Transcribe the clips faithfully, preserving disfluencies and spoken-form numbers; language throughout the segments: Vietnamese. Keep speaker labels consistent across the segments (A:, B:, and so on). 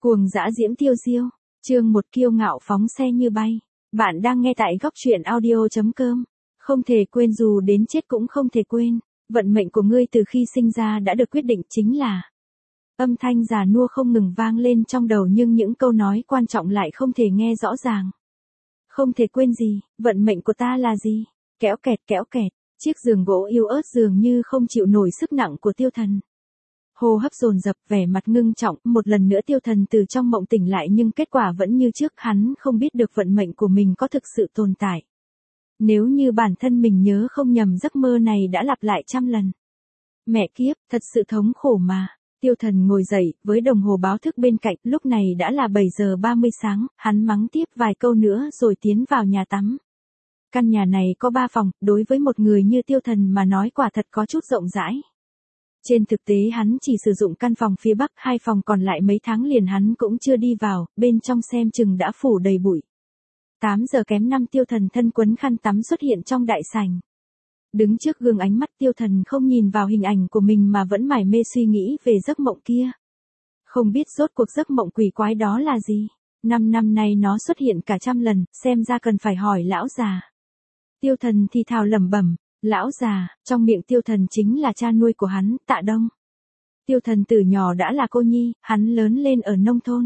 A: Cuồng dã diễm tiêu diêu, chương một kiêu ngạo phóng xe như bay. Bạn đang nghe tại góc truyện audio chấm com. Không thể quên, dù đến chết cũng không thể quên. Vận mệnh của ngươi từ khi sinh ra đã được quyết định, chính là. Âm thanh già nua không ngừng vang lên trong đầu, nhưng những câu nói quan trọng lại không thể nghe rõ ràng. Không thể quên gì, vận mệnh của ta là gì? Kéo kẹt kéo kẹt, chiếc giường gỗ yếu ớt dường như không chịu nổi sức nặng của Tiêu Thần. Hô hấp dồn dập, vẻ mặt ngưng trọng, một lần nữa Tiêu Thần từ trong mộng tỉnh lại, nhưng kết quả vẫn như trước, hắn không biết được vận mệnh của mình có thực sự tồn tại. Nếu như bản thân mình nhớ không nhầm, giấc mơ này đã lặp lại trăm lần. Mẹ kiếp, thật sự thống khổ mà. Tiêu Thần ngồi dậy, với đồng hồ báo thức bên cạnh, lúc này đã là bảy giờ ba mươi sáng, hắn mắng tiếp vài câu nữa rồi tiến vào nhà tắm. Căn nhà này có ba phòng, đối với một người như Tiêu Thần mà nói quả thật có chút rộng rãi. Trên thực tế hắn chỉ sử dụng căn phòng phía bắc, hai phòng còn lại mấy tháng liền hắn cũng chưa đi vào, bên trong xem chừng đã phủ đầy bụi. tám giờ kém năm, Tiêu Thần thân quấn khăn tắm xuất hiện trong đại sảnh. Đứng trước gương, ánh mắt Tiêu Thần không nhìn vào hình ảnh của mình mà vẫn mải mê suy nghĩ về giấc mộng kia. Không biết rốt cuộc giấc mộng quỷ quái đó là gì. Năm năm nay nó xuất hiện cả trăm lần, xem ra cần phải hỏi lão già. Tiêu Thần thì thào lẩm bẩm. Lão già, trong miệng Tiêu Thần chính là cha nuôi của hắn, Tạ Đông. Tiêu Thần từ nhỏ đã là cô nhi, hắn lớn lên ở nông thôn.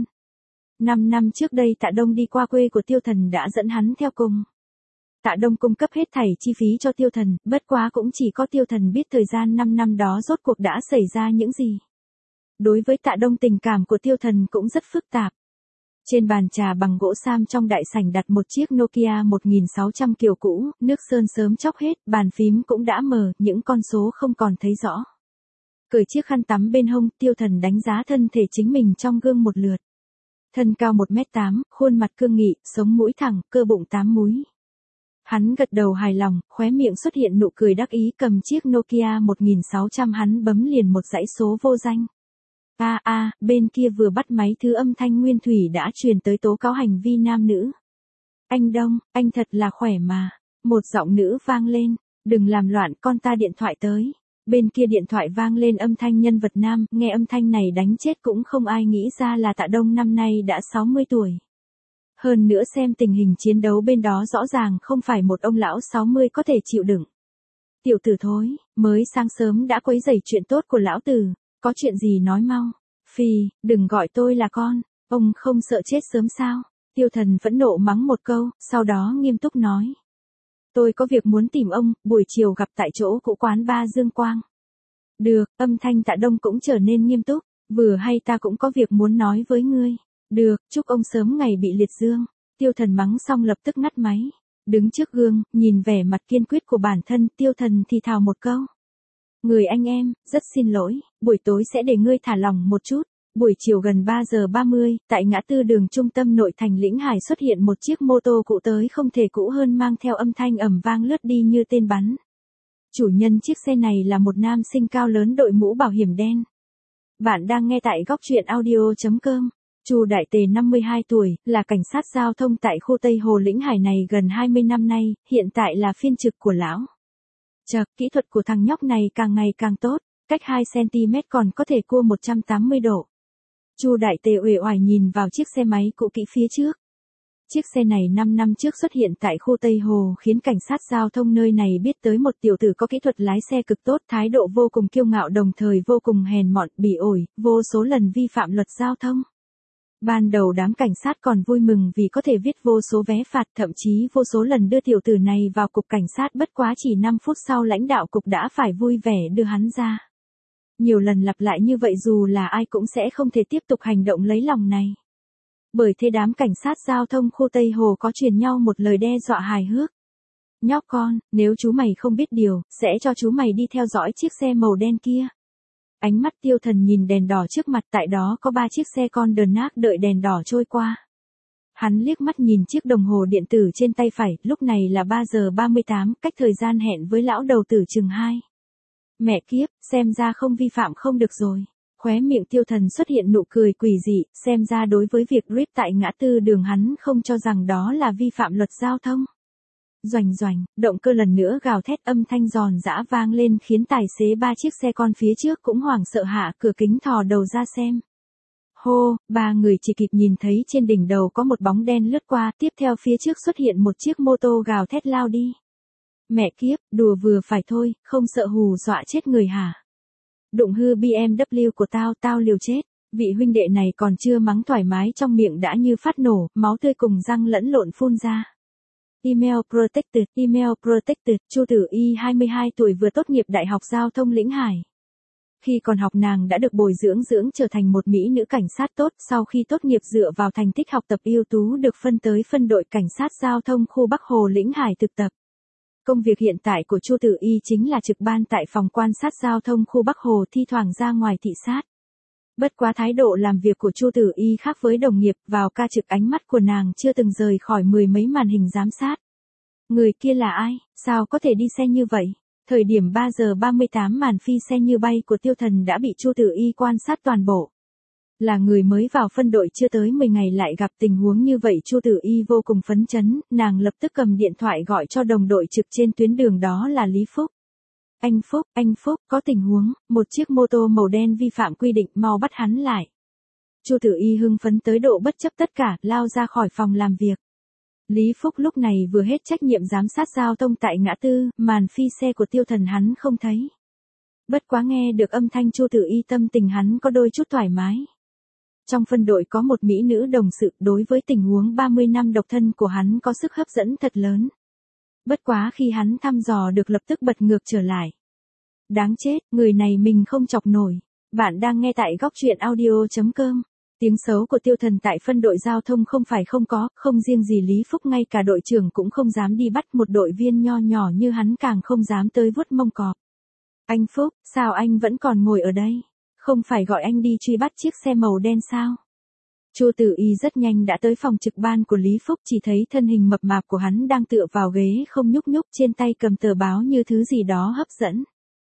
A: Năm năm trước đây Tạ Đông đi qua quê của Tiêu Thần đã dẫn hắn theo cùng. Tạ Đông cung cấp hết thảy chi phí cho Tiêu Thần, bất quá cũng chỉ có Tiêu Thần biết thời gian năm năm đó rốt cuộc đã xảy ra những gì. Đối với Tạ Đông, tình cảm của Tiêu Thần cũng rất phức tạp. Trên bàn trà bằng gỗ sam trong đại sảnh đặt một chiếc Nokia một nghìn sáu trăm kiểu cũ, nước sơn sớm chóc hết, bàn phím cũng đã mờ, những con số không còn thấy rõ. Cởi chiếc khăn tắm bên hông, Tiêu Thần đánh giá thân thể chính mình trong gương một lượt. Thân cao một mét tám, khuôn mặt cương nghị, sống mũi thẳng, cơ bụng tám múi. Hắn gật đầu hài lòng, khóe miệng xuất hiện nụ cười đắc ý, cầm chiếc Nokia một nghìn sáu trăm hắn bấm liền một dãy số vô danh. A a, bên kia vừa bắt máy, thứ âm thanh nguyên thủy đã truyền tới tố cáo hành vi nam nữ. Anh Đông, anh thật là khỏe mà. Một giọng nữ vang lên. Đừng làm loạn, con ta điện thoại tới. Bên kia điện thoại vang lên âm thanh nhân vật nam, nghe âm thanh này đánh chết cũng không ai nghĩ ra là Tạ Đông năm nay đã sáu mươi tuổi. Hơn nữa xem tình hình chiến đấu bên đó rõ ràng không phải một ông lão sáu mươi có thể chịu đựng. Tiểu tử thối, mới sáng sớm đã quấy rầy chuyện tốt của lão tử. Có chuyện gì nói mau. Phi, đừng gọi tôi là con, ông không sợ chết sớm sao? Tiêu Thần phẫn nộ mắng một câu, sau đó nghiêm túc nói. Tôi có việc muốn tìm ông, buổi chiều gặp tại chỗ cũ quán ba Dương Quang. Được, âm thanh Tạ Đông cũng trở nên nghiêm túc, vừa hay ta cũng có việc muốn nói với ngươi. Được, chúc ông sớm ngày bị liệt dương. Tiêu Thần mắng xong lập tức ngắt máy. Đứng trước gương, nhìn vẻ mặt kiên quyết của bản thân, Tiêu Thần thì thào một câu. Người anh em, rất xin lỗi, buổi tối sẽ để ngươi thả lỏng một chút. Buổi chiều gần ba giờ ba mươi, tại ngã tư đường trung tâm nội thành Lĩnh Hải xuất hiện một chiếc mô tô cũ tới không thể cũ hơn, mang theo âm thanh ầm vang lướt đi như tên bắn. Chủ nhân chiếc xe này là một nam sinh cao lớn đội mũ bảo hiểm đen. Bạn đang nghe tại góc truyện audio chấm com. Chu Đại Tề năm mươi hai tuổi, là cảnh sát giao thông tại khu Tây Hồ Lĩnh Hải này gần hai mươi năm nay, hiện tại là phiên trực của lão. Chậc, kỹ thuật của thằng nhóc này càng ngày càng tốt, cách hai xăng ti mét còn có thể cua một trăm tám mươi độ. Chu Đại Tề uể oải nhìn vào chiếc xe máy cũ kỹ phía trước. Chiếc xe này năm năm trước xuất hiện tại khu Tây Hồ, khiến cảnh sát giao thông nơi này biết tới một tiểu tử có kỹ thuật lái xe cực tốt, thái độ vô cùng kiêu ngạo, đồng thời vô cùng hèn mọn, bỉ ổi, vô số lần vi phạm luật giao thông. Ban đầu đám cảnh sát còn vui mừng vì có thể viết vô số vé phạt, thậm chí vô số lần đưa tiểu tử này vào cục cảnh sát, bất quá chỉ năm phút sau lãnh đạo cục đã phải vui vẻ đưa hắn ra. Nhiều lần lặp lại như vậy dù là ai cũng sẽ không thể tiếp tục hành động lấy lòng này. Bởi thế đám cảnh sát giao thông khu Tây Hồ có truyền nhau một lời đe dọa hài hước. Nhóc con, nếu chú mày không biết điều, sẽ cho chú mày đi theo dõi chiếc xe màu đen kia. Ánh mắt Tiêu Thần nhìn đèn đỏ trước mặt, tại đó có ba chiếc xe con đờn nác đợi đèn đỏ trôi qua. Hắn liếc mắt nhìn chiếc đồng hồ điện tử trên tay phải, lúc này là ba giờ ba mươi tám, cách thời gian hẹn với lão đầu tử chừng hai. Mẹ kiếp, xem ra không vi phạm không được rồi. Khóe miệng Tiêu Thần xuất hiện nụ cười quỷ dị, xem ra đối với việc rip tại ngã tư đường hắn không cho rằng đó là vi phạm luật giao thông. Doành doành, động cơ lần nữa gào thét, âm thanh giòn giã vang lên khiến tài xế ba chiếc xe con phía trước cũng hoảng sợ hạ cửa kính thò đầu ra xem. Hô, ba người chỉ kịp nhìn thấy trên đỉnh đầu có một bóng đen lướt qua, tiếp theo phía trước xuất hiện một chiếc mô tô gào thét lao đi. Mẹ kiếp, đùa vừa phải thôi, không sợ hù dọa chết người hả? Đụng hư bê em vê của tao, tao liều chết. Vị huynh đệ này còn chưa mắng thoải mái trong miệng đã như phát nổ, máu tươi cùng răng lẫn lộn phun ra. Email Protected, Email Protected, Chu Tử Y hai mươi hai tuổi vừa tốt nghiệp Đại học Giao thông Lĩnh Hải. Khi còn học nàng đã được bồi dưỡng dưỡng trở thành một mỹ nữ cảnh sát tốt, sau khi tốt nghiệp dựa vào thành tích học tập ưu tú được phân tới phân đội cảnh sát giao thông khu Bắc Hồ Lĩnh Hải thực tập. Công việc hiện tại của Chu Tử Y chính là trực ban tại phòng quan sát giao thông khu Bắc Hồ, thi thoảng ra ngoài thị sát. Bất quá thái độ làm việc của Chu Tử Y khác với đồng nghiệp, vào ca trực ánh mắt của nàng chưa từng rời khỏi mười mấy màn hình giám sát. Người kia là ai, sao có thể đi xe như vậy? Thời điểm ba giờ ba mươi tám màn phi xe như bay của Tiêu Thần đã bị Chu Tử Y quan sát toàn bộ. Là người mới vào phân đội chưa tới mười ngày lại gặp tình huống như vậy, Chu Tử Y vô cùng phấn chấn, nàng lập tức cầm điện thoại gọi cho đồng đội trực trên tuyến đường đó là Lý Phúc. Anh Phúc, anh Phúc, có tình huống, một chiếc mô tô màu đen vi phạm quy định, mau bắt hắn lại. Chu Tử Y hưng phấn tới độ bất chấp tất cả, lao ra khỏi phòng làm việc. Lý Phúc lúc này vừa hết trách nhiệm giám sát giao thông tại ngã tư, màn phi xe của Tiêu Thần hắn không thấy. Bất quá nghe được âm thanh Chu Tử Y tâm tình hắn có đôi chút thoải mái. Trong phân đội có một mỹ nữ đồng sự, đối với tình huống ba mươi năm độc thân của hắn có sức hấp dẫn thật lớn. Bất quá khi hắn thăm dò được lập tức bật ngược trở lại. Đáng chết, người này mình không chọc nổi. Bạn đang nghe tại góc truyện audio chấm com. Tiếng xấu của Tiêu Thần tại phân đội giao thông không phải không có, không riêng gì Lý Phúc, ngay cả đội trưởng cũng không dám đi bắt, một đội viên nho nhỏ như hắn càng không dám tới vuốt mông cọp. Anh Phúc, sao anh vẫn còn ngồi ở đây? Không phải gọi anh đi truy bắt chiếc xe màu đen sao? Chu Tử Y rất nhanh đã tới phòng trực ban của Lý Phúc, chỉ thấy thân hình mập mạp của hắn đang tựa vào ghế không nhúc nhúc, trên tay cầm tờ báo như thứ gì đó hấp dẫn.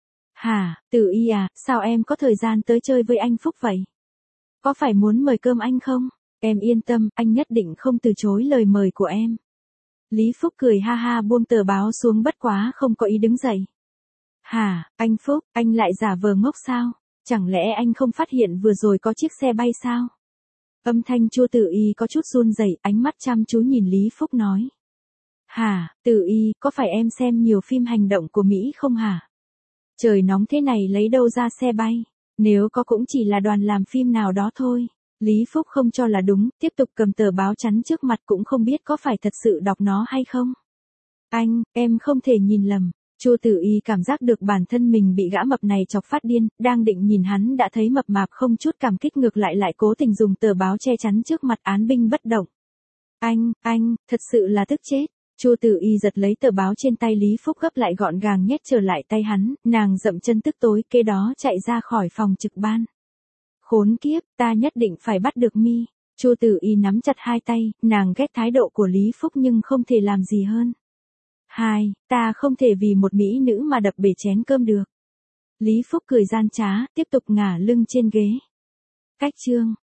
A: Hả, Tử Y à, sao em có thời gian tới chơi với anh Phúc vậy? Có phải muốn mời cơm anh không? Em yên tâm, anh nhất định không từ chối lời mời của em. Lý Phúc cười ha ha buông tờ báo xuống, bất quá không có ý đứng dậy. Hả, anh Phúc, anh lại giả vờ ngốc sao? Chẳng lẽ anh không phát hiện vừa rồi có chiếc xe bay sao? Âm thanh Chu Tử Y có chút run rẩy, ánh mắt chăm chú nhìn Lý Phúc nói. Hả, Tử Y, có phải em xem nhiều phim hành động của Mỹ không hả? Trời nóng thế này lấy đâu ra xe bay? Nếu có cũng chỉ là đoàn làm phim nào đó thôi. Lý Phúc không cho là đúng, tiếp tục cầm tờ báo chắn trước mặt, cũng không biết có phải thật sự đọc nó hay không. Anh, em không thể nhìn lầm. Chu Tử Y cảm giác được bản thân mình bị gã mập này chọc phát điên, đang định nhìn hắn đã thấy mập mạp không chút cảm kích, ngược lại lại cố tình dùng tờ báo che chắn trước mặt, án binh bất động. Anh, anh, thật sự là tức chết. Chu Tử Y giật lấy tờ báo trên tay Lý Phúc gấp lại gọn gàng nhét trở lại tay hắn, nàng dậm chân tức tối, kế đó chạy ra khỏi phòng trực ban. Khốn kiếp, ta nhất định phải bắt được mi. Chu Tử Y nắm chặt hai tay, nàng ghét thái độ của Lý Phúc nhưng không thể làm gì hơn. Hai, ta không thể vì một mỹ nữ mà đập bể chén cơm được. Lý Phúc cười gian trá, tiếp tục ngả lưng trên ghế. Cách chương.